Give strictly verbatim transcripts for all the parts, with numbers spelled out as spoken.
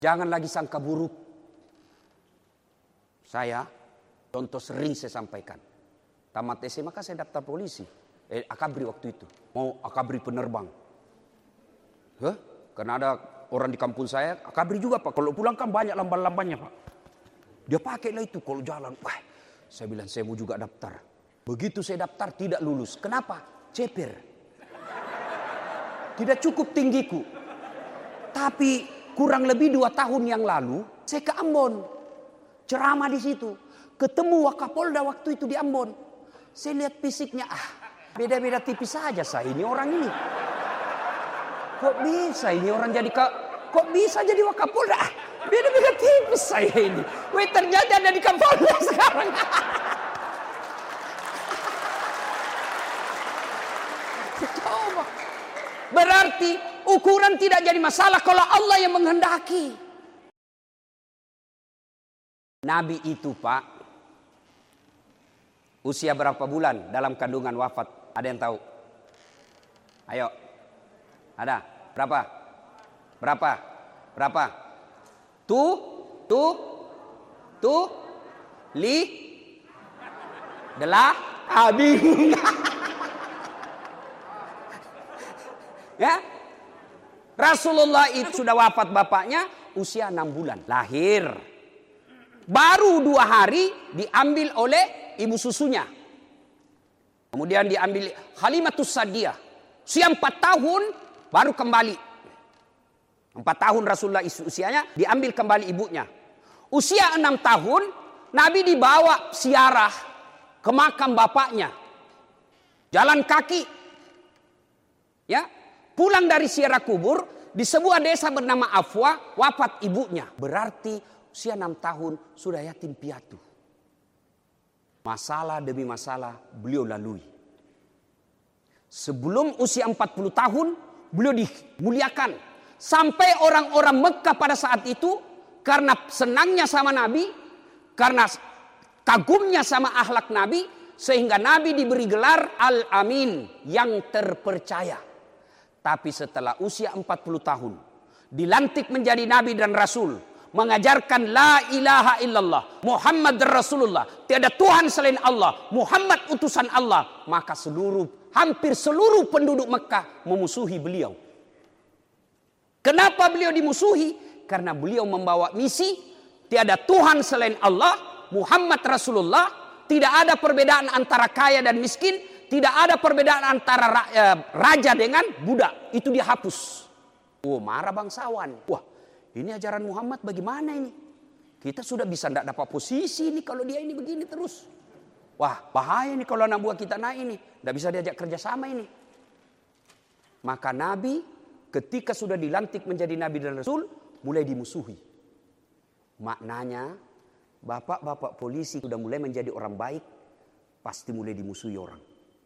Jangan lagi sangka buruk. Saya, contoh sering saya sampaikan. Tamat S M A kan saya daftar polisi. Eh, akabri waktu itu. Mau akabri penerbang. Hah? Karena ada orang di kampung saya, akabri juga Pak. Kalau pulang kan banyak lamban-lambannya Pak. Dia pakailah itu kalau jalan. Wah, saya bilang saya mau juga daftar. Begitu saya daftar tidak lulus. Kenapa? Ceper. Tidak cukup tinggiku. Tapi kurang lebih dua tahun yang lalu saya ke Ambon. Ceramah di situ. Ketemu Wakapolda waktu itu di Ambon. Saya lihat fisiknya, ah beda-beda tipis saja saya ini orang ini. Kok bisa ini orang jadi ke, kok bisa jadi Wakapolda? Ah, beda-beda tipis saya ini. Weh ternyata ada di Kapolda sekarang. Coba. Berarti ukuran tidak jadi masalah kalau Allah yang menghendaki. Nabi itu Pak, usia berapa bulan dalam kandungan wafat? Ada yang tahu? Ayo. Ada? Berapa? Berapa? Berapa? Tu? Tu? Tu? Li? Delah? Ah, bingung. Ya? Rasulullah itu sudah wafat bapaknya usia enam bulan. Lahir. Baru dua hari diambil oleh ibu susunya. Kemudian diambil Halimatus Sa'diyah. Usia empat tahun baru kembali. Empat tahun Rasulullah usianya diambil kembali ibunya. Usia enam tahun Nabi dibawa ziarah ke makam bapaknya. Jalan kaki. Ya, pulang dari ziarah kubur di sebuah desa bernama Afwa, wafat ibunya. Berarti usia enam tahun sudah yatim piatu. Masalah demi masalah beliau lalui. Sebelum usia empat puluh tahun beliau dimuliakan. Sampai orang-orang Mekah pada saat itu karena senangnya sama Nabi, karena kagumnya sama akhlak Nabi, sehingga Nabi diberi gelar Al-Amin, yang terpercaya. Tapi setelah usia empat puluh tahun dilantik menjadi Nabi dan Rasul, mengajarkan la ilaha illallah Muhammad Rasulullah, tiada Tuhan selain Allah, Muhammad utusan Allah, maka seluruh hampir seluruh penduduk Mekah memusuhi beliau. Kenapa beliau dimusuhi? Karena beliau membawa misi tiada Tuhan selain Allah, Muhammad Rasulullah, tidak ada perbedaan antara kaya dan miskin, tidak ada perbedaan antara raja dengan budak, itu dihapus. Oh, marah bangsawan. Wah, ini ajaran Muhammad bagaimana ini? Kita sudah bisa tidak dapat posisi ini kalau dia ini begini terus. Wah, bahaya nih kalau anak buah kita naik ini. Tidak bisa diajak kerjasama ini. Maka Nabi ketika sudah dilantik menjadi Nabi dan Rasul, mulai dimusuhi. Maknanya, bapak-bapak polisi sudah mulai menjadi orang baik, pasti mulai dimusuhi orang.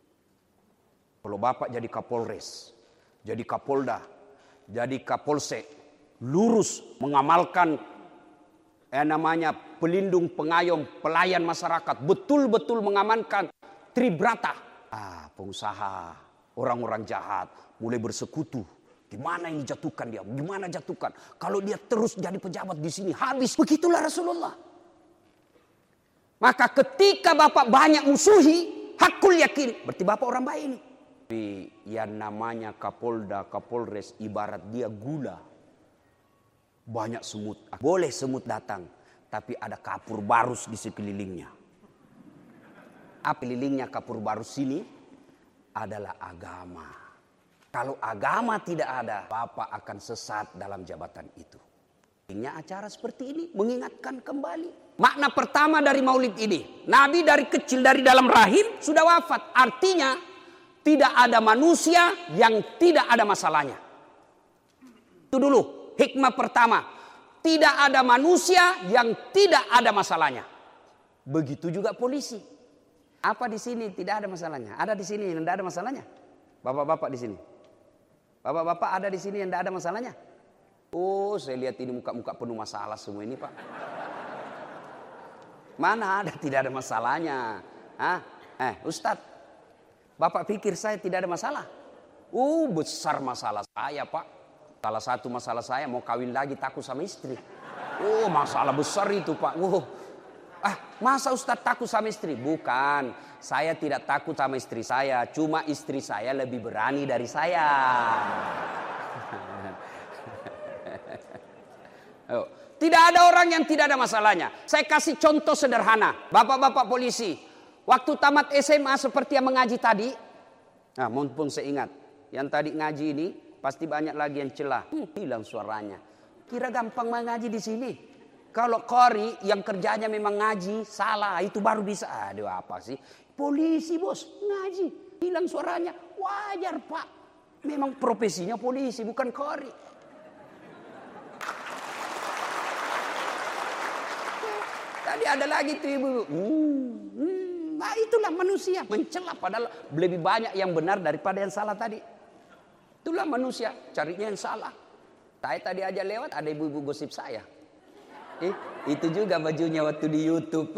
Kalau bapak jadi Kapolres, jadi Kapolda, jadi Kapolsek, lurus mengamalkan eh, namanya pelindung, pengayom, pelayan masyarakat, betul-betul mengamankan tribrata. Ah, pengusaha, orang-orang jahat mulai bersekutu. Gimana ini jatuhkan dia? Gimana jatuhkan? Kalau dia terus jadi pejabat di sini habis. Begitulah Rasulullah. Maka ketika bapak banyak musuhi, hakul yakin, berarti bapak orang baik ini. Tapi yang namanya Kapolda, Kapolres ibarat dia gula. Banyak semut. Boleh semut datang, tapi ada kapur barus di sekelilingnya. Apa kelilingnya kapur barus ini? Adalah agama. Kalau agama tidak ada, bapak akan sesat dalam jabatan itu. Ini acara seperti ini mengingatkan kembali. Makna pertama dari maulid ini, Nabi dari kecil dari dalam rahim sudah wafat. Artinya tidak ada manusia yang tidak ada masalahnya. Itu dulu hikmah pertama. Tidak ada manusia yang tidak ada masalahnya. Begitu juga polisi. Apa di sini tidak ada masalahnya? Ada di sini yang tidak ada masalahnya? Bapak-bapak di sini. Bapak-bapak ada di sini yang tidak ada masalahnya? Oh, saya lihat ini muka-muka penuh masalah semua ini, Pak. Mana ada tidak ada masalahnya? Hah? Eh, Ustadz, Bapak pikir saya tidak ada masalah? Uh, besar masalah saya, Pak. Salah satu masalah saya mau kawin lagi takut sama istri. Oh, masalah besar itu, Pak. Wow. Ah, masa Ustadz takut sama istri? Bukan, saya tidak takut sama istri saya. Cuma istri saya lebih berani dari saya. Oh, tidak ada orang yang tidak ada masalahnya. Saya kasih contoh sederhana. Bapak-bapak polisi, waktu tamat S M A seperti yang mengaji tadi. Nah, mumpung saya ingat. Yang tadi ngaji ini pasti banyak lagi yang celah. Hmm, hilang suaranya. Kira gampang mengaji di sini. Kalau qari yang kerjanya memang ngaji, salah, itu baru bisa. Aduh, apa sih? Polisi, bos, ngaji, hilang suaranya. Wajar, Pak. Memang profesinya polisi, bukan qari. Tadi ada lagi tuh ibu. Hmm, hmm, nah itulah manusia, mencela padahal lebih banyak yang benar daripada yang salah tadi. Itulah manusia, carinya yang salah. Saya tadi aja lewat, ada ibu-ibu gosip saya. Eh, itu juga bajunya waktu di YouTube.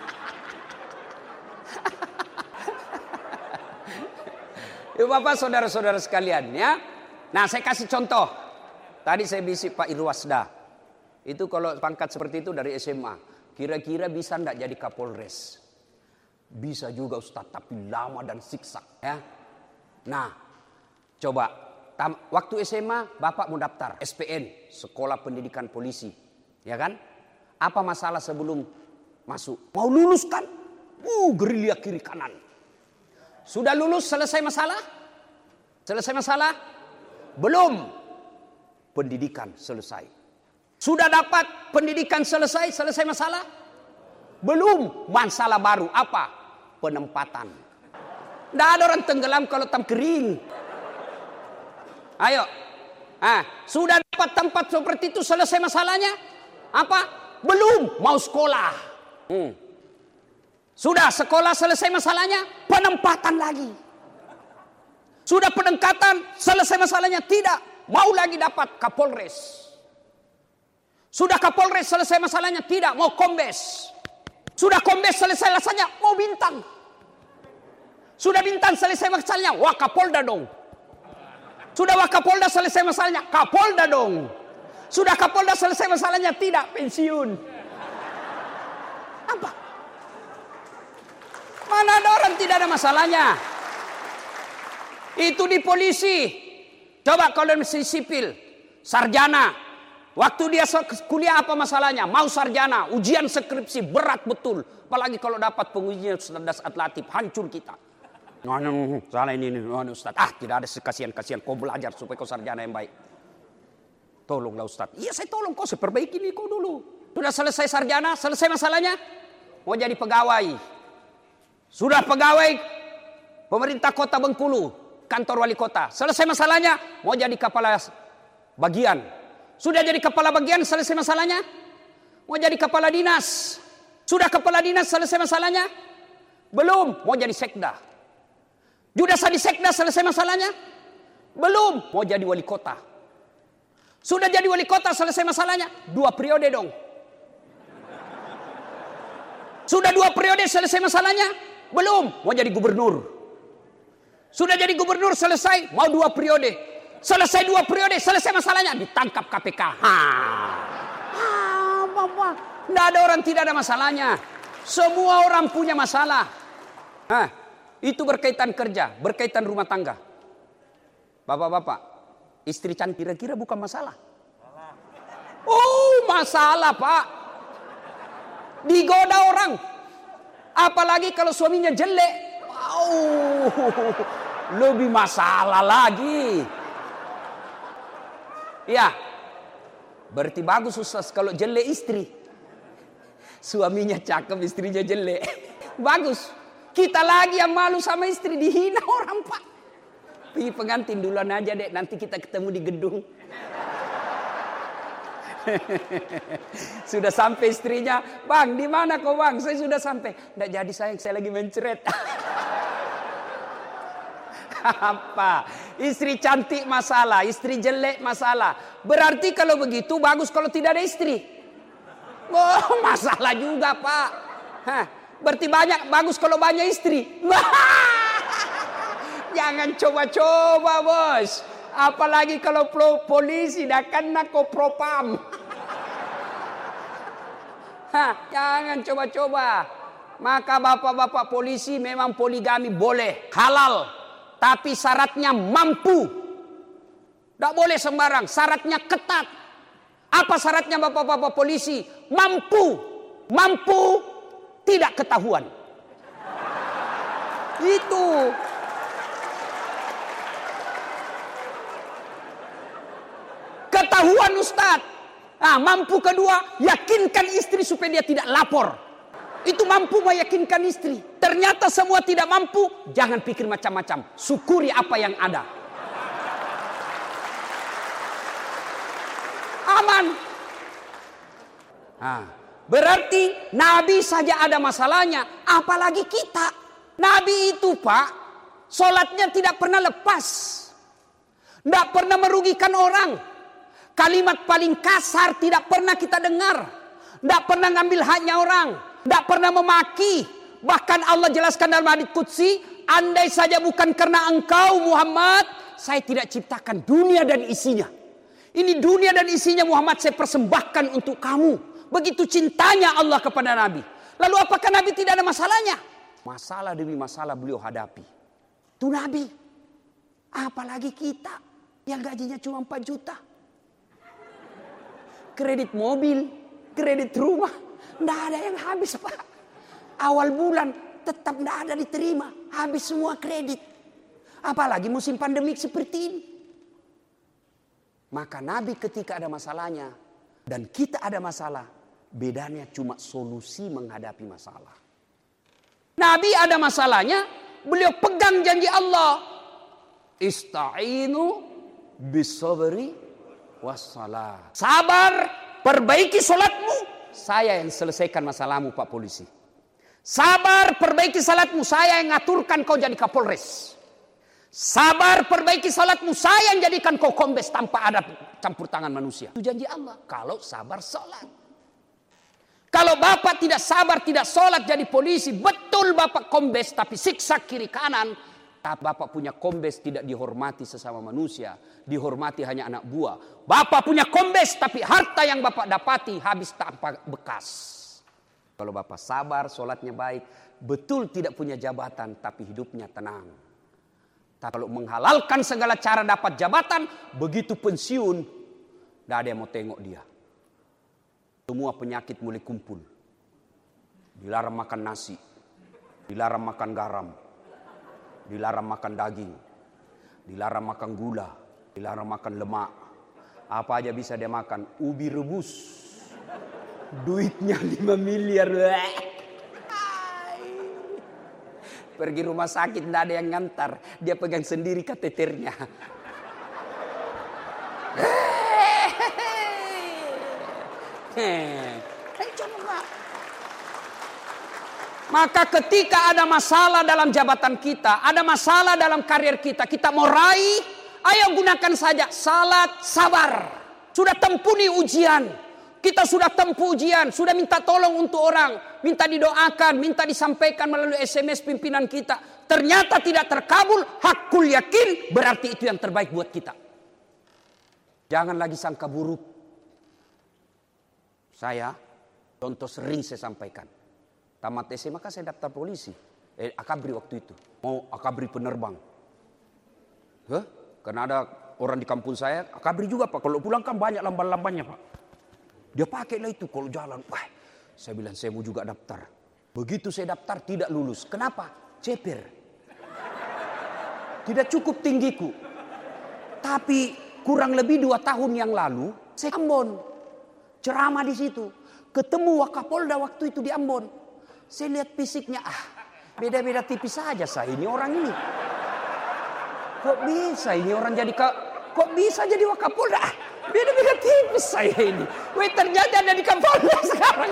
Yuk Bapak, saudara-saudara sekalian ya. Nah, saya kasih contoh. Tadi saya bisik Pak Irwasda. Itu kalau pangkat seperti itu dari S M A. Kira-kira bisa enggak jadi Kapolres? Bisa juga Ustaz, tapi lama dan siksak ya. Nah, coba tam, waktu S M A Bapak mau daftar S P N, Sekolah Pendidikan Polisi. Ya kan? Apa masalah sebelum masuk? Mau lulus kan? Uh, gerilya kiri kanan. Sudah lulus, selesai masalah? Selesai masalah? Belum. Pendidikan selesai. Sudah dapat pendidikan selesai, selesai masalah? Belum. Masalah baru apa? Penempatan. Tidak ada orang tenggelam kalau tam kering. Ayo. Ah, sudah dapat tempat seperti itu, selesai masalahnya? Apa? Belum. Mau sekolah. Hmm. Sudah sekolah, selesai masalahnya? Penempatan lagi. Sudah penempatan, selesai masalahnya? Tidak. Mau lagi dapat Kapolres. Sudah Kapolres, selesai masalahnya? Tidak. Mau Kombes. Sudah Kombes, selesai masalahnya? Mau bintang. Sudah bintang, selesai masalahnya? Wah, Kapolda dong. Sudah Wakapolda, selesai masalahnya? Kapolda dong. Sudah Kapolda, selesai masalahnya? Tidak, pensiun. Apa? Mana ada orang tidak ada masalahnya? Itu di polisi. Coba kalau masih sipil, sarjana. Waktu dia kuliah apa masalahnya? Mau sarjana, ujian skripsi berat betul. Apalagi kalau dapat pengujian cerdas atlatif, hancur kita. Nah, salah ini, ini, Ustaz. Ah, tidak ada kasihan-kasihan. Kau belajar supaya kau sarjana yang baik. Tolonglah Ustaz. Iya, saya tolong kau, saya perbaiki ini kau dulu. Sudah selesai sarjana, selesai masalahnya? Mau jadi pegawai. Sudah pegawai pemerintah kota Bengkulu, kantor wali kota. Selesai masalahnya? Mau jadi kepala bagian. Sudah jadi kepala bagian, selesai masalahnya? Mau jadi kepala dinas. Sudah kepala dinas, selesai masalahnya? Belum. Mau jadi sekda. Sudah jadi sekda, selesai masalahnya? Belum. Mau jadi wali kota. Sudah jadi wali kota, selesai masalahnya? Dua periode dong. Sudah dua periode, selesai masalahnya? Belum. Mau jadi gubernur. Sudah jadi gubernur, selesai? Mau dua periode. Selesai dua periode, selesai masalahnya? Ditangkap K P K. Ha. Ha, Bapak. Tidak ada orang tidak ada masalahnya. Semua orang punya masalah. Hah. Itu berkaitan kerja, berkaitan rumah tangga. Bapak-bapak, istri cantik kira-kira bukan masalah? Oh, masalah Pak. Digoda orang. Apalagi kalau suaminya jelek. Wow, lebih masalah lagi. Ya, berarti bagus Ustaz kalau jelek istri. Suaminya cakep, istrinya jelek. Bagus. Kita lagi yang malu sama istri, dihina orang Pak. Pergi pengantin duluan aja dek, nanti kita ketemu di gedung. Sudah sampai istrinya, bang di mana kau bang? Saya sudah sampai. Nggak jadi sayang, saya lagi mencret. Apa? Istri cantik masalah, istri jelek masalah. Berarti kalau begitu bagus kalau tidak ada istri. Oh, masalah juga Pak. Hah, berarti banyak bagus kalau banyak istri. Jangan coba-coba bos. Apalagi kalau polisi dah kena kau propam. Hah, jangan coba-coba. Maka bapak-bapak polisi memang poligami boleh, halal. Tapi syaratnya mampu. Tidak boleh sembarang, syaratnya ketat. Apa syaratnya bapak-bapak polisi? Mampu. Mampu tidak ketahuan. Itu. Ketahuan Ustadz. Nah, mampu kedua, yakinkan istri supaya dia tidak lapor. Itu mampu meyakinkan istri. Ternyata semua tidak mampu, jangan pikir macam-macam. Syukuri apa yang ada. Aman. Nah, berarti Nabi saja ada masalahnya, apalagi kita. Nabi itu Pak, sholatnya tidak pernah lepas. Tidak pernah merugikan orang. Kalimat paling kasar tidak pernah kita dengar. Tidak pernah ngambil haknya orang. Tidak pernah memaki. Bahkan Allah jelaskan dalam hadits qudsi, andai saja bukan karena engkau Muhammad, saya tidak ciptakan dunia dan isinya. Ini dunia dan isinya Muhammad saya persembahkan untuk kamu. Begitu cintanya Allah kepada Nabi. Lalu apakah Nabi tidak ada masalahnya? Masalah demi masalah beliau hadapi. Itu Nabi. Apalagi kita yang gajinya cuma empat juta. Kredit mobil, kredit rumah, tidak ada yang habis Pak. Awal bulan tetap tidak ada diterima, habis semua kredit. Apalagi musim pandemik seperti ini. Maka Nabi ketika ada masalahnya dan kita ada masalah, bedanya cuma solusi menghadapi masalah. Nabi ada masalahnya, beliau pegang janji Allah. Ista'inu bisabri wassalah. Sabar, perbaiki solatmu, saya yang selesaikan masalahmu Pak Polisi. Sabar, perbaiki salatmu, saya yang ngaturkan kau jadi Kapolres. Sabar, perbaiki salatmu, saya yang jadikan kau kombes tanpa ada campur tangan manusia. Itu janji Allah, kalau sabar solat. Kalau bapak tidak sabar, tidak solat jadi polisi, betul bapak kombes tapi siksa kiri kanan. Bapak punya kombes tidak dihormati sesama manusia. Dihormati hanya anak buah. Bapak punya kombes tapi harta yang bapak dapati habis tanpa bekas. Kalau bapak sabar, solatnya baik. Betul tidak punya jabatan tapi hidupnya tenang. Tapi kalau menghalalkan segala cara dapat jabatan. Begitu pensiun, tidak ada yang mau tengok dia. Semua penyakit mulai kumpul. Dilarang makan nasi. Dilarang makan garam. Dilarang makan daging, dilarang makan gula, dilarang makan lemak. Apa aja bisa dia makan? Ubi rebus. Duitnya lima miliar. Pergi rumah sakit tidak ada yang ngantar. Dia pegang sendiri kateternya. Maka ketika ada masalah dalam jabatan kita, ada masalah dalam karir kita, kita mau raih, ayo gunakan saja salat, sabar. Sudah tempuni ujian, kita sudah tempuh ujian, sudah minta tolong untuk orang, minta didoakan, minta disampaikan melalui S M S pimpinan kita. Ternyata tidak terkabul, hakul yakin berarti itu yang terbaik buat kita. Jangan lagi sangka buruk. Saya, contoh sering saya sampaikan. Tamat S M A kan saya daftar polisi. Eh, akabri waktu itu. Mau akabri penerbang. Hah? Karena ada orang di kampung saya, akabri juga Pak. Kalau pulang kan banyak lamban-lambannya Pak. Dia pakailah itu kalau jalan. Wah, saya bilang saya mau juga daftar. Begitu saya daftar tidak lulus. Kenapa? Ceper. Tidak cukup tinggiku. Tapi kurang lebih dua tahun yang lalu, saya Ambon. Ceramah di situ. Ketemu Wakapolda waktu itu di Ambon. Saya lihat fisiknya, ah beda-beda tipis saja saya ini orang ini. Kok bisa ini orang jadi ke, kok bisa jadi Wakapolda? Ah, beda-beda tipis saya ini. Weh ternyata ada di Kapolda sekarang.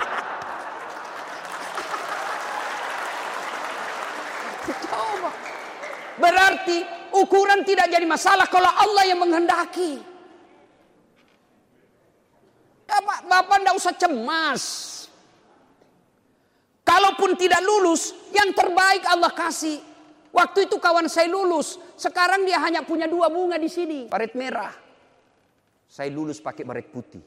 Coba. Berarti ukuran tidak jadi masalah kalau Allah yang menghendaki. Bapak, Bapak tidak usah cemas. Kalaupun tidak lulus, yang terbaik Allah kasih. Waktu itu kawan saya lulus, Sekarang dia hanya punya dua bunga di sini. Baret merah. Saya lulus pakai baret putih.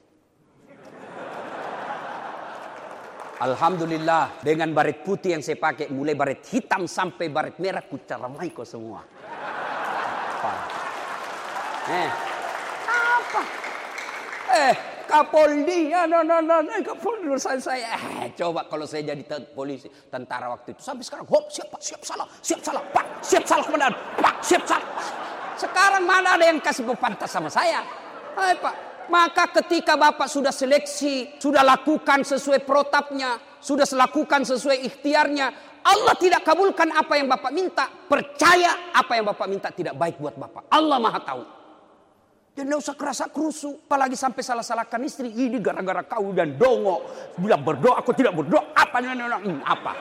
Alhamdulillah, dengan baret putih yang saya pakai, mulai baret hitam sampai baret merah, ku ceramai kau semua. Apa? Eh, apa? Eh, Kapolri, ya, no, no, no, no, Kapolri urusan saya. Eh, coba kalau saya jadi polisi, tentara waktu itu, sampai sekarang, hop, siap pak, siap salah, siap salah, pak, siap salah komandan, pak, siap salah. Sekarang mana ada yang kasih pantas sama saya? Eh, pak. Maka ketika Bapak sudah seleksi, sudah lakukan sesuai protapnya, sudah lakukan sesuai ikhtiarnya, Allah tidak kabulkan apa yang Bapak minta. Percaya apa yang Bapak minta tidak baik buat Bapak. Allah Maha tahu. Dan tidak usah kerasa kerusu. Apalagi sampai salah-salahkan istri. Ini gara-gara kau dan dongo. Bilang berdoa, aku tidak berdoa. Apa? Hmm, apa?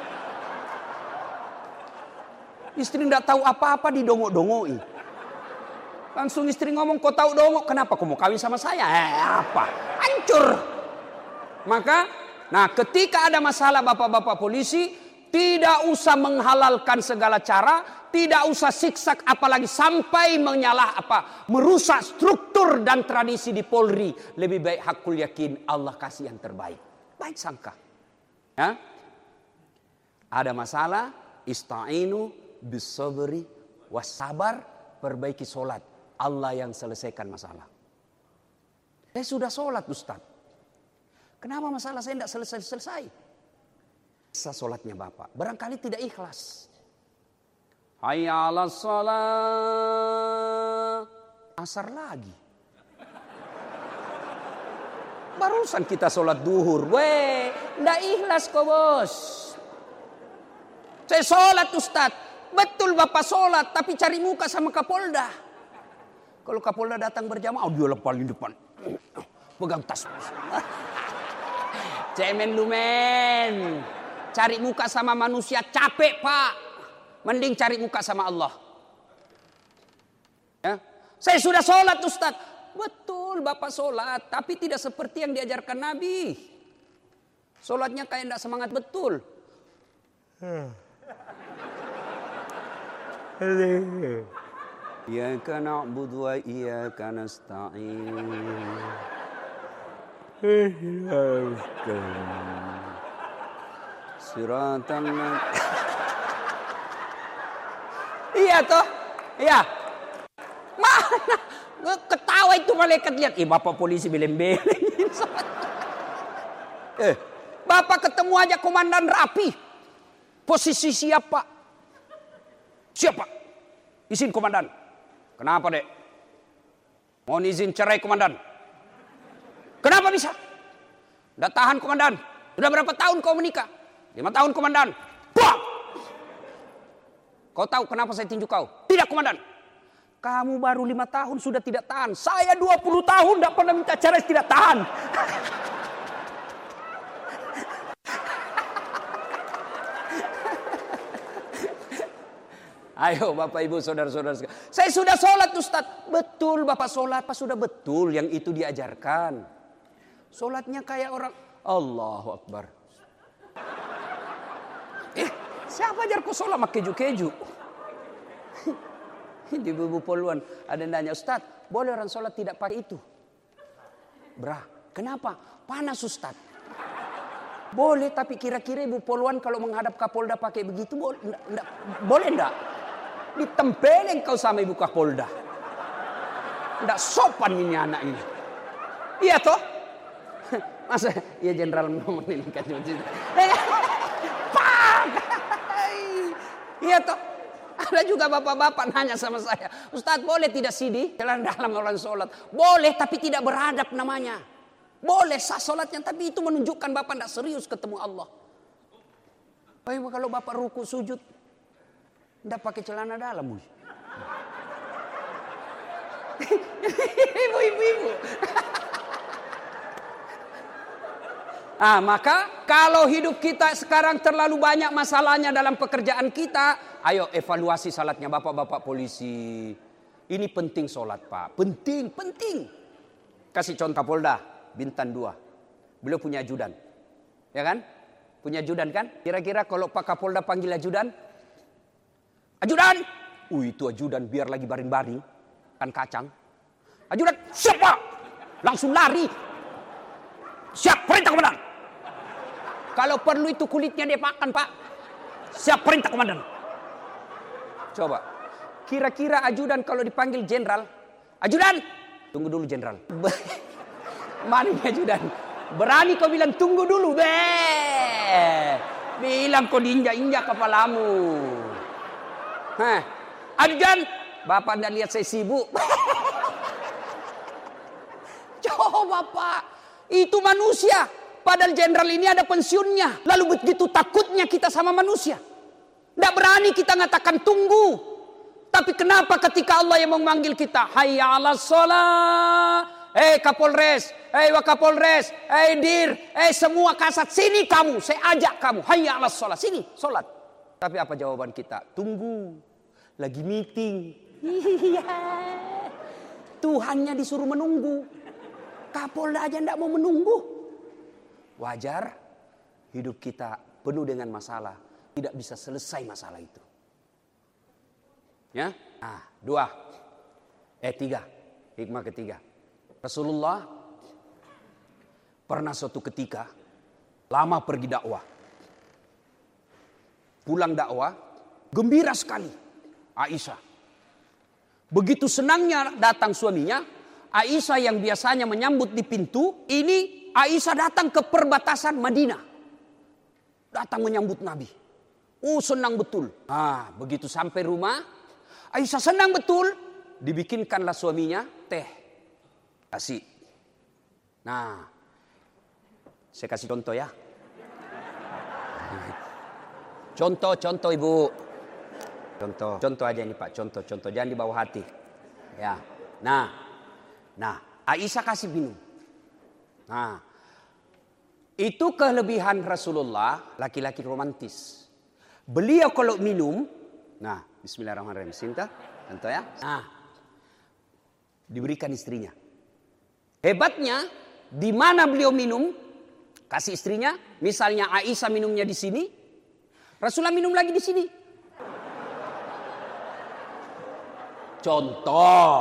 Istri tidak tahu apa-apa didongo-dongoi. Langsung istri ngomong, kau tahu dongo, kenapa kau mau kawin sama saya? Eh, apa? Hancur. Maka, nah ketika ada masalah bapak-bapak polisi, tidak usah menghalalkan segala cara, tidak usah siksak, apalagi sampai menyalah apa, merusak struktur dan tradisi di Polri. Lebih baik hakul yakin Allah kasih yang terbaik. Baik sangka. Ya? Ada masalah, ista'inu bisabri wassabar, perbaiki solat. Allah yang selesaikan masalah. Saya sudah sholat Ustaz. Kenapa masalah saya tidak selesai-selesai? Masa sholatnya Bapak barangkali tidak ikhlas. Hayya 'alas shalah. Asar lagi. Barusan kita sholat duhur. Weh, tidak ikhlas kok bos. Saya sholat Ustaz. Betul Bapak sholat, tapi cari muka sama Kapolda. Kalau Kapolda datang berjamaah, oh dia paling depan. Pegang tas. Cemen lu men. Cari muka sama manusia capek pak. Mending cari muka sama Allah. Ya. Saya sudah sholat Ustaz. Betul Bapak sholat. Tapi tidak seperti yang diajarkan Nabi. Sholatnya kayak tidak semangat betul. Iyyaka na'budu wa iyyaka nasta'in. Siratal Iya toh? Iya. Mana? Ketawa itu malaikat lihat. Eh Bapak polisi beleng-beleng. Eh, Bapak ketemu aja komandan rapi. Posisi siapa? Siapa? Izin komandan. Kenapa dek? Mohon izin cerai komandan. Kenapa bisa? Udah tahan komandan. Sudah berapa tahun kau menikah? Lima tahun komandan. Buang! Kau tahu kenapa saya tinju kau? Tidak komandan. Kamu baru lima tahun sudah tidak tahan. Saya dua puluh tahun tidak pernah minta cerai tidak tahan. Ayo Bapak Ibu saudara-saudara. Saya sudah sholat Ustaz. Betul Bapak sholat. Pak sudah betul yang itu diajarkan. Sholatnya kayak orang. Allahu Akbar. Eh siapa ajar kau sholat sama keju-keju? Di bubu poluan. Ada yang nanya Ustaz. Boleh orang sholat tidak pakai itu? Brah. Kenapa? Panas Ustaz. Boleh tapi kira-kira ibu poluan kalau menghadap Kapolda pakai begitu. Boleh enggak? Boleh enggak? Ditempelin kau sama ibu Kapolda. Tidak sopan ini anak ini. Iya toh? Masa iya jenderal ngomong ini kan. Iya toh? Ada juga bapak-bapak nanya sama saya. Ustaz boleh tidak sidi jalan dalam orang sholat? Boleh tapi tidak beradab namanya. Boleh sah sholatnya tapi itu menunjukkan bapak tidak serius ketemu Allah. Bagaimana kalau bapak ruku sujud? Tidak pakai celana dalam. Ibu-ibu. Ah, maka kalau hidup kita sekarang terlalu banyak masalahnya dalam pekerjaan kita, ayo evaluasi salatnya bapak-bapak polisi. Ini penting salat Pak, penting, penting. Kasih contoh Kapolda, Bintan dua. Beliau punya ajudan. Ya kan? Punya ajudan kan? Kira-kira kalau Pak Kapolda panggil ajudan, ajudan, Uh, itu ajudan biar lagi baring-baring. Kan kacang. Ajudan, siap Pak. Langsung lari. Siap, perintah komandan. Kalau perlu itu kulitnya dia makan Pak. Siap, perintah komandan. Coba. Kira-kira ajudan kalau dipanggil jenderal. Ajudan. Tunggu dulu jenderal. Mana ajudan? Berani kau bilang tunggu dulu. Be. Bilang kau diinjak-injak kepalamu. Hah. Ajudan. Bapak anda lihat saya sibuk. Coba Pak. Itu manusia. Padahal jenderal ini ada pensiunnya. Lalu begitu takutnya kita sama manusia. Tidak berani kita ngatakan tunggu. Tapi kenapa ketika Allah yang memanggil kita, hayya 'alas shalah, eh Kapolres, eh Wakapolres, eh Dir, eh semua kasat, sini kamu, saya ajak kamu, hayya 'alas shalah, sini, sholat. Tapi apa jawaban kita? Tunggu, lagi meeting. Iya. Tuhannya disuruh menunggu. Kapolda aja tidak mau menunggu. Wajar, hidup kita penuh dengan masalah, tidak bisa selesai masalah itu. Ya, nah, dua, eh tiga, hikmah ketiga. Rasulullah pernah suatu ketika lama pergi dakwah, pulang dakwah, gembira sekali Aisyah. Begitu senangnya datang suaminya, Aisyah yang biasanya menyambut di pintu, ini Aisyah datang ke perbatasan Madinah, datang menyambut Nabi. Oh senang betul. Ah begitu sampai rumah. Aisyah senang betul, dibikinkanlah suaminya teh, kasih. Nah, saya kasih contoh ya. Contoh, contoh ibu. Contoh, contoh aja ini Pak, contoh, contoh, jangan dibawa hati. Ya, nah, nah, Aisyah kasih minum. Nah, itu kelebihan Rasulullah, laki-laki romantis. Beliau kalau minum, nah. Bismillahirrahmanirrahim. Sinta, contoh ya. Nah, diberikan istrinya. Hebatnya, di mana beliau minum, kasih istrinya. Misalnya Aisyah minumnya di sini, Rasulullah minum lagi di sini. Contoh.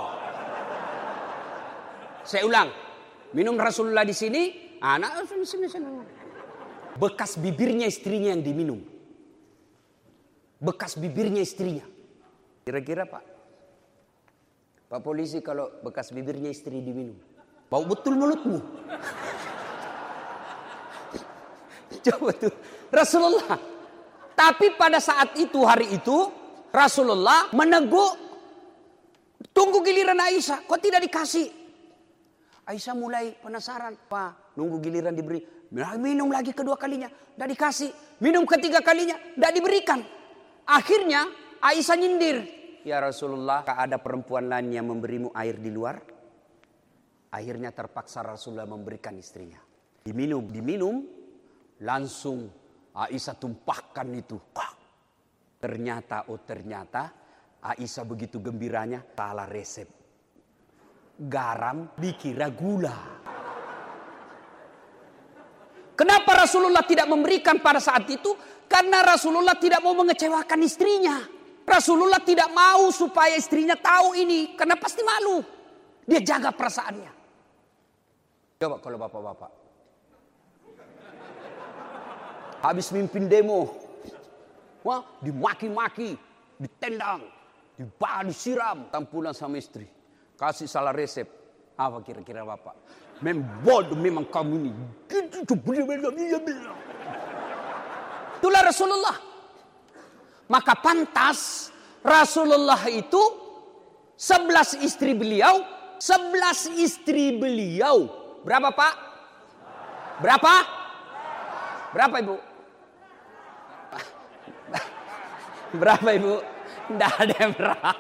Saya ulang, minum Rasulullah di sini, anak bekas bibirnya istrinya yang diminum. Bekas bibirnya istrinya. Kira-kira Pak, Pak polisi kalau bekas bibirnya istri diminum, bau betul mulutmu. Coba tuh Rasulullah. Tapi pada saat itu, hari itu, Rasulullah menegur, tunggu giliran Aisyah, kok tidak dikasih? Aisyah mulai penasaran, Pak, nunggu giliran diberi. Minum lagi kedua kalinya, tidak dikasih. Minum ketiga kalinya, tidak diberikan. Akhirnya Aisyah nyindir. Ya Rasulullah, ada perempuan lain yang memberimu air di luar? Akhirnya terpaksa Rasulullah memberikan istrinya. Diminum, diminum. Langsung Aisyah tumpahkan itu. Ternyata, oh ternyata Aisyah begitu gembiranya salah resep. Garam dikira gula. Kenapa Rasulullah tidak memberikan pada saat itu? Karena Rasulullah tidak mau mengecewakan istrinya. Rasulullah tidak mau supaya istrinya tahu ini. Karena pasti malu. Dia jaga perasaannya. Coba kalau bapak-bapak. Habis mimpin demo. Wah, dimaki-maki. Ditendang. Dibah, disiram. Tampulan sama istri. Kasih salah resep. Apa kira-kira bapak? Membodoh memang kamu ini. Itulah Rasulullah. Maka pantas Rasulullah itu sebelas istri beliau, sebelas istri beliau. Berapa Pak? Berapa? Berapa Ibu? Berapa Ibu? Tidak ada yang berapa.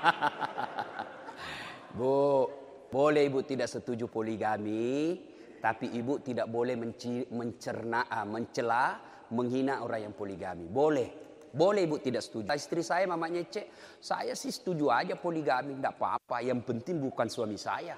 Bu, boleh Ibu tidak setuju poligami, tapi Ibu tidak boleh mencerna, mencela, menghina orang yang poligami. Boleh. Boleh Ibu tidak setuju. Istri saya mamanya Cek, saya sih setuju aja poligami. Tidak apa-apa. Yang penting bukan suami saya.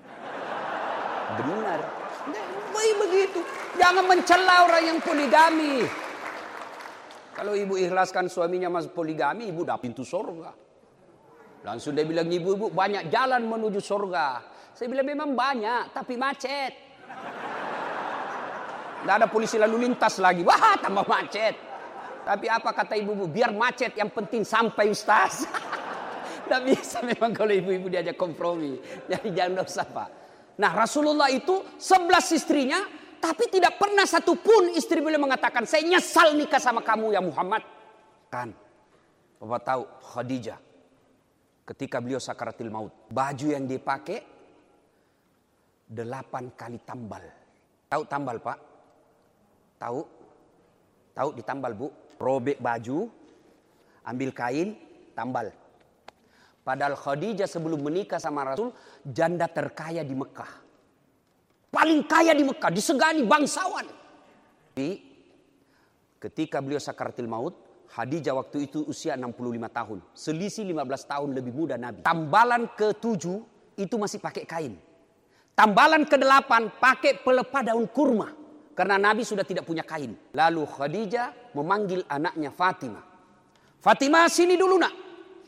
Benar. Baik begitu. Jangan mencela orang yang poligami. Kalau Ibu ikhlaskan suaminya masuk poligami, Ibu dapat pintu surga. Langsung dia bilang, ibu-ibu banyak jalan menuju surga. Saya bilang memang banyak, tapi macet. Tidak ada polisi lalu lintas lagi. Wah, tambah macet. Tapi apa kata ibu-ibu? Biar macet, yang penting sampai Ustaz. Tidak bisa memang kalau ibu-ibu diajak kompromi. Jadi jangan usah Pak. Nah Rasulullah itu sebelas istrinya. Tapi tidak pernah satupun istri beliau mengatakan, saya nyesal nikah sama kamu ya Muhammad. Kan. Bapak tahu Khadijah. Ketika beliau sakaratil maut. Baju yang dia pakai. Delapan kali tambal. Tahu tambal Pak? Tahu? Tahu ditambal Bu? Robek baju. Ambil kain. Tambal. Padahal Khadijah sebelum menikah sama Rasul. Janda terkaya di Mekah. Paling kaya di Mekah. Disegani bangsawan. Tapi ketika beliau sakaratil maut. Khadijah waktu itu usia enam puluh lima tahun. Selisih lima belas tahun lebih muda Nabi. Tambalan ketujuh itu masih pakai kain. Tambalan kedelapan pakai pelepah daun kurma. Karena Nabi sudah tidak punya kain. Lalu Khadijah memanggil anaknya Fatimah. Fatimah sini dulu nak.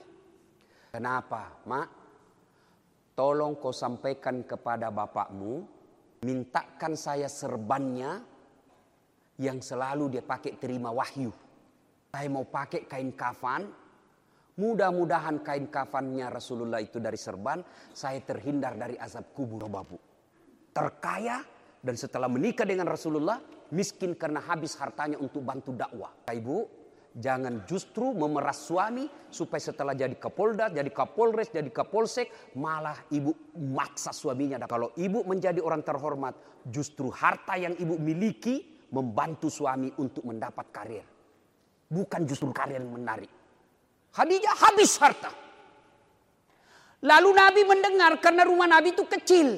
Kenapa mak? Tolong kau sampaikan kepada bapakmu. Mintakan saya serbannya. Yang selalu dia pakai terima wahyu. Saya mau pakai kain kafan. Mudah-mudahan kain kafannya Rasulullah itu dari serban. Saya terhindar dari azab kubur babu. Terkaya dan setelah menikah dengan Rasulullah. Miskin karena habis hartanya untuk bantu dakwah. Ibu jangan justru memeras suami. Supaya setelah jadi kapolda, jadi kapolres, jadi kapolsek. Malah ibu maksa suaminya. Kalau ibu menjadi orang terhormat. Justru harta yang ibu miliki. Membantu suami untuk mendapat karir. Bukan justru karir yang menarik. Khadijah habis harta. Lalu Nabi mendengar karena rumah Nabi itu kecil.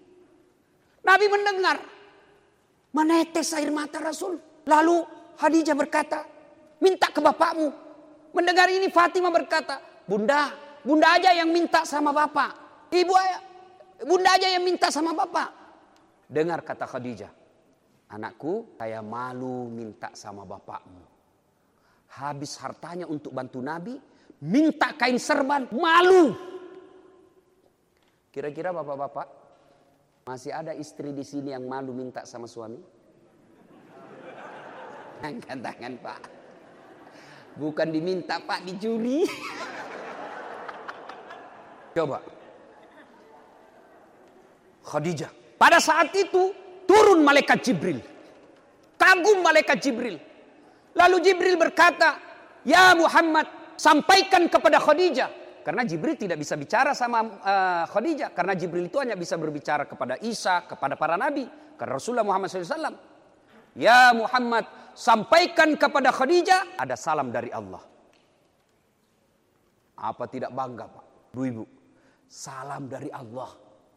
Nabi mendengar. Menetes air mata Rasul. Lalu Khadijah berkata, minta ke bapakmu. Mendengar ini Fatimah berkata, Bunda, Bunda aja yang minta sama bapak. Ibu ayah, Bunda aja yang minta sama bapak. Dengar kata Khadijah. Anakku, saya malu minta sama bapakmu. Habis hartanya untuk bantu Nabi. Minta kain serban. Malu. Kira-kira bapak-bapak. Masih ada istri di sini yang malu minta sama suami? Angkat tangan Pak. Bukan diminta Pak, dicuri. Coba. Khadijah. Pada saat itu turun malaikat Jibril. Kagum malaikat Jibril. Lalu Jibril berkata, ya Muhammad, sampaikan kepada Khadijah. Karena Jibril tidak bisa bicara sama uh, Khadijah. Karena Jibril itu hanya bisa berbicara kepada Isa, kepada para nabi. Karena Rasulullah Muhammad shallallahu alaihi wasallam. Ya Muhammad, sampaikan kepada Khadijah, ada salam dari Allah. Apa tidak bangga Pak? Ibu-ibu, salam dari Allah.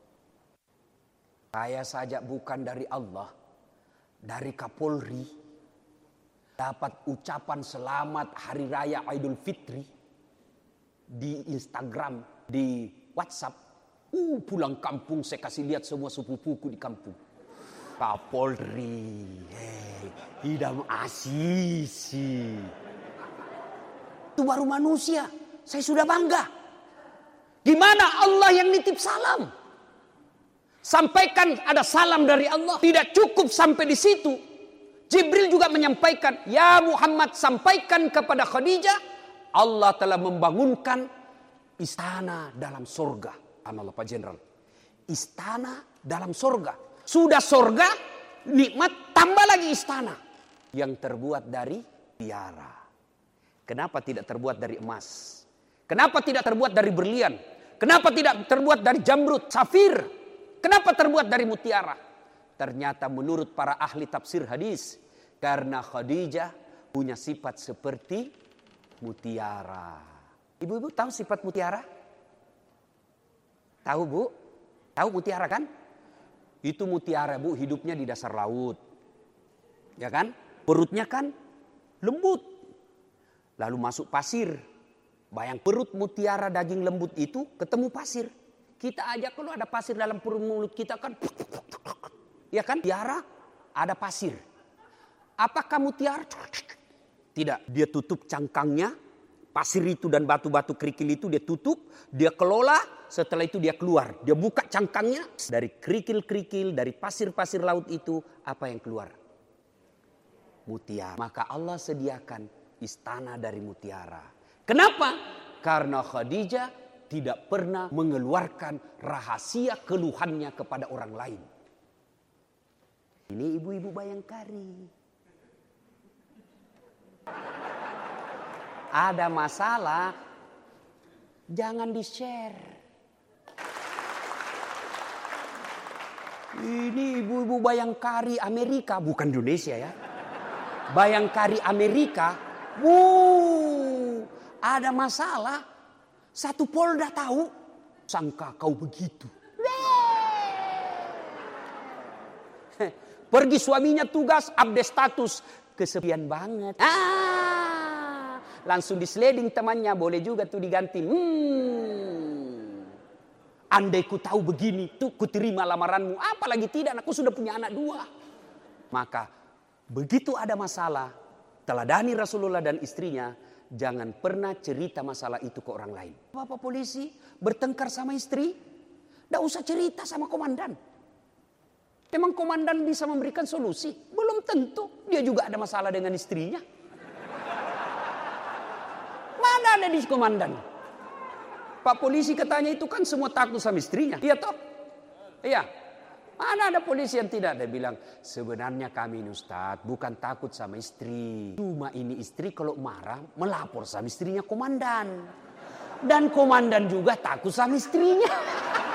Saya saja bukan dari Allah. Dari Kapolri. Dapat ucapan selamat Hari Raya Idul Fitri. Di Instagram, di WhatsApp. Uh, pulang kampung saya kasih lihat semua sepupuku di kampung. Kapolri. Hey, hidam asisi. Itu baru manusia. Saya sudah bangga. Gimana Allah yang nitip salam? Sampaikan ada salam dari Allah. Tidak cukup sampai di situ. Jibril juga menyampaikan, ya Muhammad sampaikan kepada Khadijah, Allah telah membangunkan istana dalam surga. Allah Pak Jenderal. Istana dalam surga. Sudah surga, nikmat, tambah lagi istana. Yang terbuat dari tiara. Kenapa tidak terbuat dari emas? Kenapa tidak terbuat dari berlian? Kenapa tidak terbuat dari jamrud, safir? Kenapa terbuat dari mutiara? Ternyata menurut para ahli tafsir hadis. Karena Khadijah punya sifat seperti mutiara. Ibu-ibu tahu sifat mutiara? Tahu Bu? Tahu mutiara kan? Itu mutiara Bu hidupnya di dasar laut. Ya kan? Perutnya kan lembut. Lalu masuk pasir. Bayang perut mutiara daging lembut itu ketemu pasir. Kita aja kalau ada pasir dalam perut mulut kita kan. Ya kan? Mutiara ada pasir. Apakah mutiara? Tidak. Dia tutup cangkangnya Pasir itu dan batu-batu kerikil itu dia tutup, dia kelola, setelah itu dia keluar. Dia buka cangkangnya, dari kerikil-kerikil, dari pasir-pasir laut itu, apa yang keluar? Mutiara. Maka Allah sediakan istana dari mutiara. Kenapa? Karena Khadijah tidak pernah mengeluarkan rahasia keluhannya kepada orang lain. Ini ibu-ibu Bayangkari. Ada masalah, jangan di-share. Ini ibu-ibu Bayangkari Amerika, bukan Indonesia ya. Bayangkari Amerika, wuh, ada masalah. Satu Polda tahu, sangka kau begitu. Pergi suaminya tugas, update status, kesepian banget. Ah, langsung di-sliding temannya, boleh juga tuh diganti. Hmm, andai ku tahu begini, tuh ku terima lamaranmu. Apalagi tidak, aku sudah punya anak dua. Maka begitu ada masalah, teladani Rasulullah dan istrinya, jangan pernah cerita masalah itu ke orang lain. Bapak polisi bertengkar sama istri, tidak usah cerita sama komandan. Memang komandan bisa memberikan solusi? Belum tentu. Dia juga ada masalah dengan istrinya. Mana ada di komandan? Pak polisi katanya itu kan semua takut sama istrinya. Iya toh? Iya. Mana ada polisi yang tidak? Dia bilang, sebenarnya kami ini Ustadz bukan takut sama istri. Cuma ini istri kalau marah melapor sama istrinya komandan. Dan komandan juga takut sama istrinya.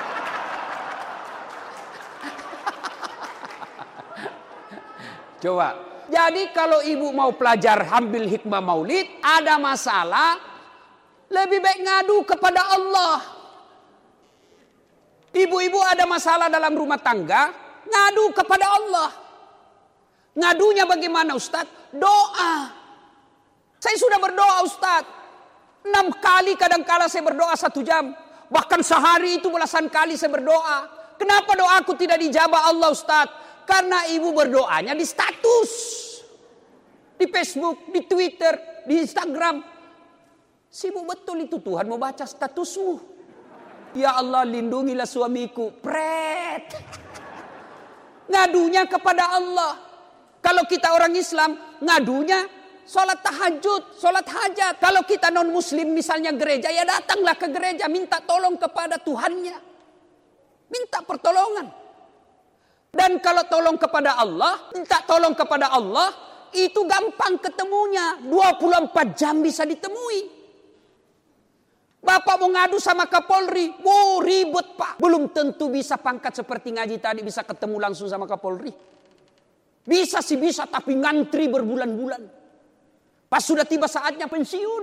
Coba. Jadi kalau ibu mau pelajar ambil hikmah maulid, ada masalah, lebih baik ngadu kepada Allah. Ibu-ibu ada masalah dalam rumah tangga, ngadu kepada Allah. Ngadunya bagaimana Ustadz? Doa. Saya sudah berdoa Ustadz. Enam kali kadang-kala saya berdoa satu jam. Bahkan sehari itu belasan kali saya berdoa. Kenapa doaku tidak dijabah Allah Ustadz? Karena ibu berdoanya di status. Di Facebook, di Twitter, di Instagram. Sibuk betul itu, Tuhan mau baca statusmu. Ya Allah lindungilah suamiku. Pret. Ngadunya kepada Allah. Kalau kita orang Islam, ngadunya sholat tahajud, sholat hajat. Kalau kita non muslim misalnya gereja, ya datanglah ke gereja. Minta tolong kepada Tuhannya. Minta pertolongan. Dan kalau tolong kepada Allah, minta tolong kepada Allah, itu gampang ketemunya. dua puluh empat jam bisa ditemui. Bapak mau ngadu sama Kapolri, wow ribet Pak. Belum tentu bisa pangkat seperti ngaji tadi, bisa ketemu langsung sama Kapolri. Bisa sih bisa, tapi ngantri berbulan-bulan. Pas sudah tiba saatnya pensiun.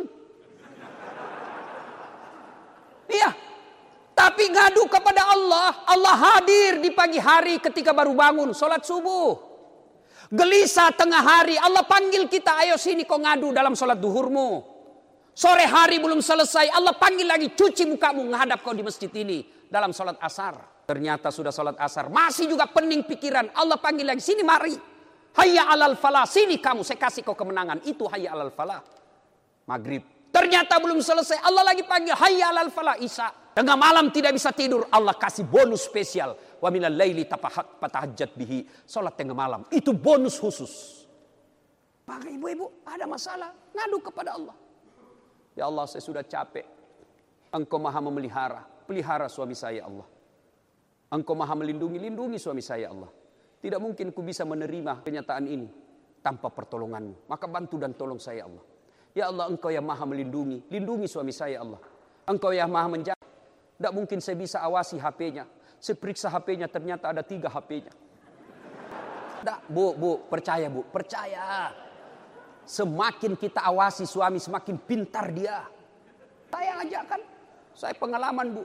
Iya. Tapi ngadu kepada Allah. Allah hadir di pagi hari ketika baru bangun. Sholat subuh. Gelisah tengah hari. Allah panggil kita. Ayo sini kau ngadu dalam sholat duhurmu. Sore hari belum selesai. Allah panggil lagi. Cuci mukamu. Menghadap kau di masjid ini. Dalam sholat asar. Ternyata sudah sholat asar. Masih juga pening pikiran. Allah panggil lagi. Sini mari. Hayya alal falah. Sini kamu. Saya kasih kau kemenangan. Itu hayya alal falah. Maghrib. Ternyata belum selesai. Allah lagi panggil. Hayya alal falah. Isya. Tengah malam tidak bisa tidur, Allah kasih bonus spesial. Wa minal laili fatahajjat bihi. Salat tengah malam, itu bonus khusus. Maka ibu-ibu ada masalah, ngadu kepada Allah. Ya Allah, saya sudah capek. Engkau Maha memelihara, pelihara suami saya Allah. Engkau Maha melindungi, lindungi suami saya Allah. Tidak mungkin ku bisa menerima kenyataan ini tanpa pertolonganmu. Maka bantu dan tolong saya Allah. Ya Allah, Engkau yang Maha melindungi, lindungi suami saya Allah. Engkau yang Maha menjaga. Tidak mungkin saya bisa awasi H P-nya. Saya periksa H P-nya, ternyata ada tiga H P-nya. Tidak, bu, bu, percaya bu, percaya. Semakin kita awasi suami, semakin pintar dia. Saya aja kan, saya pengalaman bu.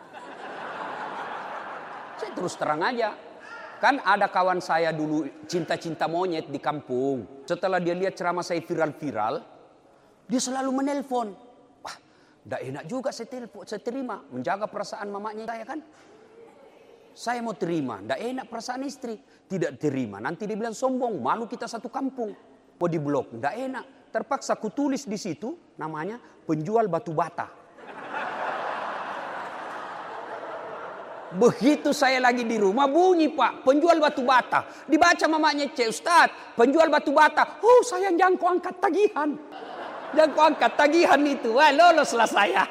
Saya terus terang aja. Kan ada kawan saya dulu cinta-cinta monyet di kampung. Setelah dia lihat ceramah saya viral-viral, dia selalu menelpon. Tidak enak juga saya telepon, saya terima. Menjaga perasaan mamanya saya kan. Saya mau terima. Tidak enak perasaan istri. Tidak terima. Nanti dia bilang sombong. Malu kita satu kampung. Mau di blok. Tidak enak. terpaksa kutulis di situ namanya penjual batu bata. Begitu saya lagi di rumah bunyi Pak, penjual batu bata. Dibaca mamanya Cek, Ustaz, penjual batu bata. Oh sayang jangan kau angkat tagihan. Jangan kau angkat tagihan itu. Wah loloslah saya.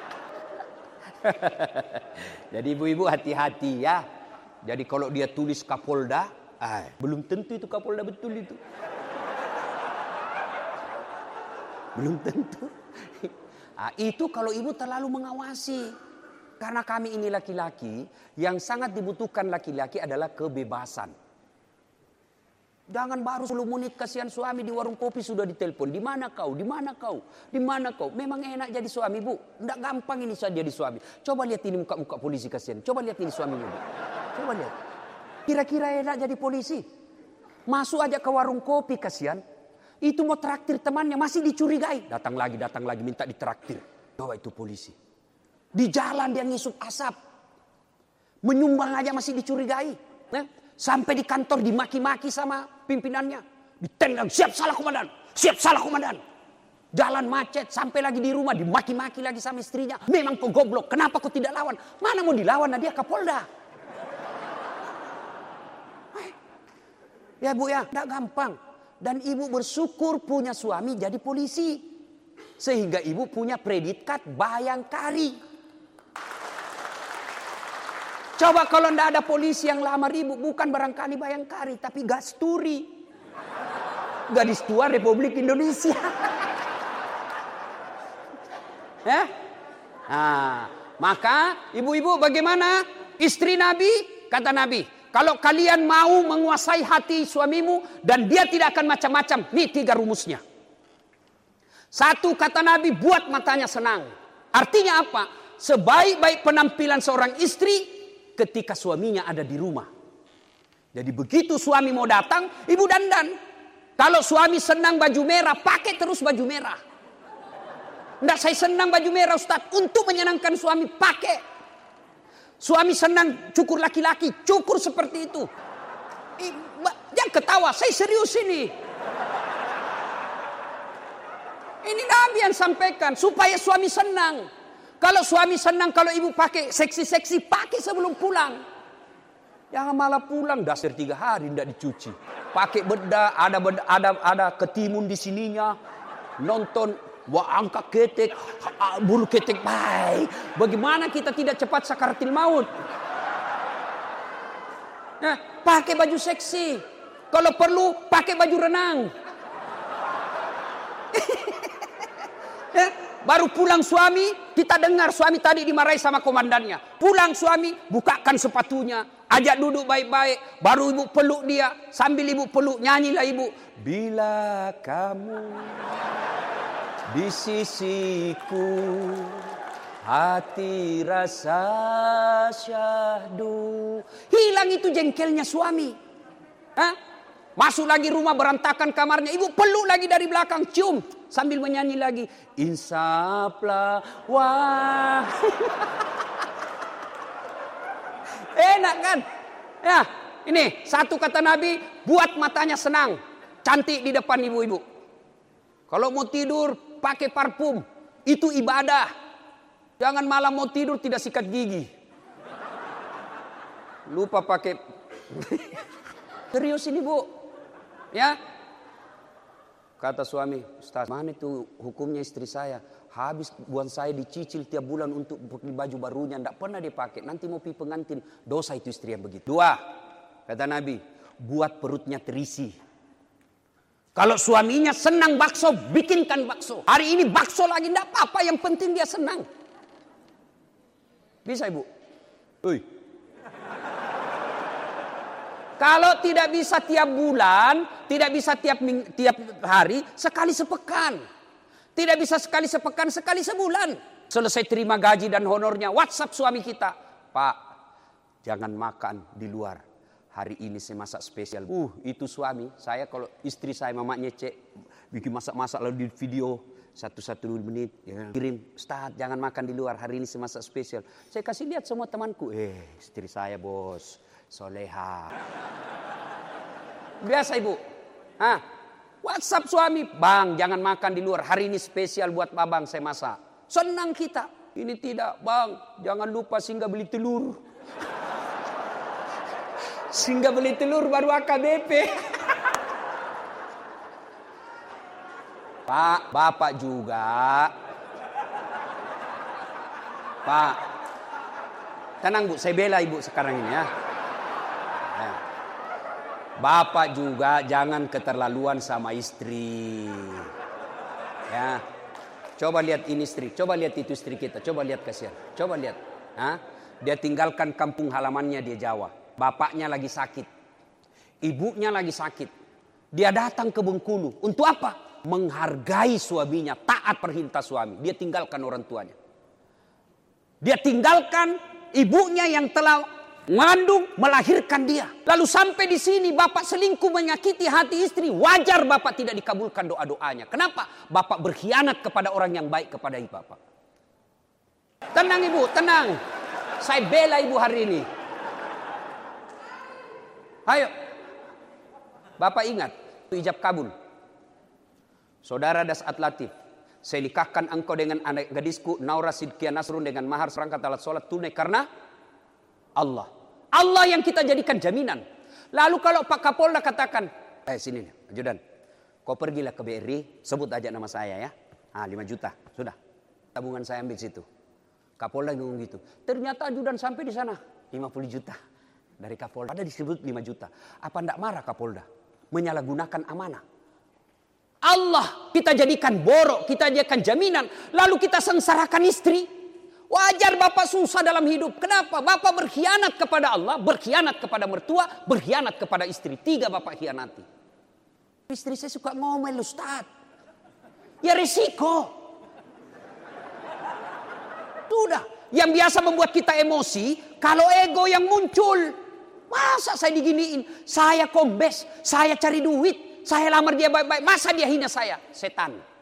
Jadi ibu-ibu hati-hati ya. Jadi kalau dia tulis Kapolda, ah, belum tentu itu Kapolda betul itu. Belum tentu. Nah, itu kalau ibu terlalu mengawasi. Karena kami ini laki-laki, yang sangat dibutuhkan laki-laki adalah kebebasan. Jangan baru sepuluh menit kasihan suami di warung kopi sudah ditelepon. Di mana kau? Di mana kau? Di mana kau? Memang enak jadi suami, Bu. Tidak gampang ini saja jadi suami. Coba lihat ini muka-muka polisi kasihan. Coba lihat ini suaminya, Bu. Coba lihat. Kira-kira enak jadi polisi? Masuk aja ke warung kopi kasihan. Itu mau traktir temannya masih dicurigai. Datang lagi, datang lagi minta ditraktir. Bawa itu polisi. Di jalan dia ngisuk asap. Menyumbang aja masih dicurigai. Nah, sampai di kantor dimaki-maki sama pimpinannya. Ditendang, siap salah komandan. Siap salah komandan. Jalan macet, sampai lagi di rumah dimaki-maki lagi sama istrinya. Memang kau goblok, kenapa kau tidak lawan? Mana mau dilawan, nah dia Kapolda. Ya Bu ya, tidak gampang. Dan ibu bersyukur punya suami jadi polisi. Sehingga ibu punya predikat Bayangkari. Coba kalau tidak ada polisi yang lamar ibu, bukan barangkali Bayangkari, tapi Gasturi. Gadis tua Republik Indonesia. Ya? Nah, maka ibu-ibu bagaimana? Istri Nabi, kata Nabi, kalau kalian mau menguasai hati suamimu dan dia tidak akan macam-macam, nih tiga rumusnya. Satu, kata Nabi, buat matanya senang. Artinya apa? Sebaik-baik penampilan seorang istri ketika suaminya ada di rumah. Jadi begitu suami mau datang, ibu dandan. Kalau suami senang baju merah, pakai terus baju merah. Enggak, saya senang baju merah Ustaz, untuk menyenangkan suami, pakai. Suami senang cukur laki-laki, cukur seperti itu. Jangan ketawa, saya serius ini. Ini Nabi yang sampaikan supaya suami senang. Kalau suami senang, kalau ibu pakai seksi-seksi, pakai sebelum pulang. Jangan malah pulang dasar tiga hari tidak dicuci. Pakai bedak, ada beda, ada ada ketimun di sininya. Nonton, wah angka ketek, bulu ketek baik. Bagaimana kita tidak cepat sakaratil maut? Nah, pakai baju seksi. Kalau perlu pakai baju renang. Ya, baru pulang suami, kita dengar suami tadi dimarahi sama komandannya. Pulang suami, bukakan sepatunya, ajak duduk baik-baik, baru ibu peluk dia. Sambil ibu peluk, nyanyilah ibu. Bila kamu di sisiku, hati rasa syahdu. Hilang itu jengkelnya suami. Hah? Masuk lagi rumah berantakan kamarnya, ibu peluk lagi dari belakang, cium sambil menyanyi lagi. Insaplah wah. Enak kan? Ya, ini satu kata Nabi, buat matanya senang, cantik di depan ibu-ibu. Kalau mau tidur pakai parfum, itu ibadah. Jangan malam mau tidur tidak sikat gigi. Lupa pakai. Serius ini Bu. Ya, kata suami, Ustaz, mana itu hukumnya istri saya? Habis buat saya dicicil tiap bulan untuk baju barunya, tidak pernah dipakai. Nanti mau pergi pengantin, dosa itu istri yang begitu. Dua, kata Nabi, buat perutnya terisi. Kalau suaminya senang bakso, bikinkan bakso. Hari ini bakso lagi, tidak apa-apa, yang penting dia senang. Bisa ibu? Uy. Kalau tidak bisa tiap bulan, tidak bisa tiap tiap hari, sekali sepekan. Tidak bisa sekali sepekan, sekali sebulan. Selesai terima gaji dan honornya, WhatsApp suami kita. Pak, jangan makan di luar. Hari ini saya masak spesial. Uh, itu suami. Saya kalau istri saya mamanya Cek, bikin masak-masak lalu di video. Satu-satu menit. Ya. Kirim, Ustaz jangan makan di luar. Hari ini saya masak spesial. Saya kasih lihat semua temanku. Eh, istri saya bos. Soleha. Biasa ibu. Hah? WhatsApp suami, bang jangan makan di luar, hari ini spesial buat abang saya masak. Senang kita. Ini tidak, bang jangan lupa singgah beli telur. Singgah beli telur baru A K B P. Pak, bapak juga. Pak, tenang bu, saya bela ibu sekarang ini ya. Ya. Bapak juga jangan keterlaluan sama istri. Ya. Coba lihat ini istri, coba lihat itu istri kita, coba lihat kasihan. Coba lihat. Hah? Dia tinggalkan kampung halamannya di Jawa. Bapaknya lagi sakit. Ibunya lagi sakit. Dia datang ke Bengkulu. Untuk apa? Menghargai suaminya, taat perintah suami. Dia tinggalkan orang tuanya. Dia tinggalkan ibunya yang telah mengandung, melahirkan dia. Lalu sampai di sini bapak selingkuh menyakiti hati istri. Wajar bapak tidak dikabulkan doa-doanya. Kenapa? Bapak berkhianat kepada orang yang baik kepada ibu bapak. Tenang ibu, tenang. Saya bela ibu hari ini. Ayo. Bapak ingat, ijab kabul. Saudara Dasat Latif, saya nikahkan engkau dengan anak gadisku Naura Sidkia Nasrun dengan mahar serangkat alat sholat tunai karena Allah. Allah yang kita jadikan jaminan. Lalu kalau Pak Kapolda katakan, eh sini nih, ajudan, kau pergilah ke B R I, sebut aja nama saya ya. Ah lima juta, sudah. Tabungan saya ambil situ. Kapolda ngomong gitu. Ternyata ajudan sampai di sana lima puluh juta dari Kapolda. Ada disebut lima juta. Apa enggak marah Kapolda? Menyalahgunakan amanah. Allah kita jadikan borok, kita jadikan jaminan. Lalu kita sengsarakan istri. Wajar bapak susah dalam hidup. Kenapa? Bapak berkhianat kepada Allah, berkhianat kepada mertua, berkhianat kepada istri. Tiga bapak khianati. Istri saya suka ngomel Ustaz. Ya risiko. Sudah. Yang biasa membuat kita emosi, kalau ego yang muncul. Masa saya diginiin? Saya kombes, saya cari duit. Saya lamar dia baik-baik. Masa dia hina saya? Setan.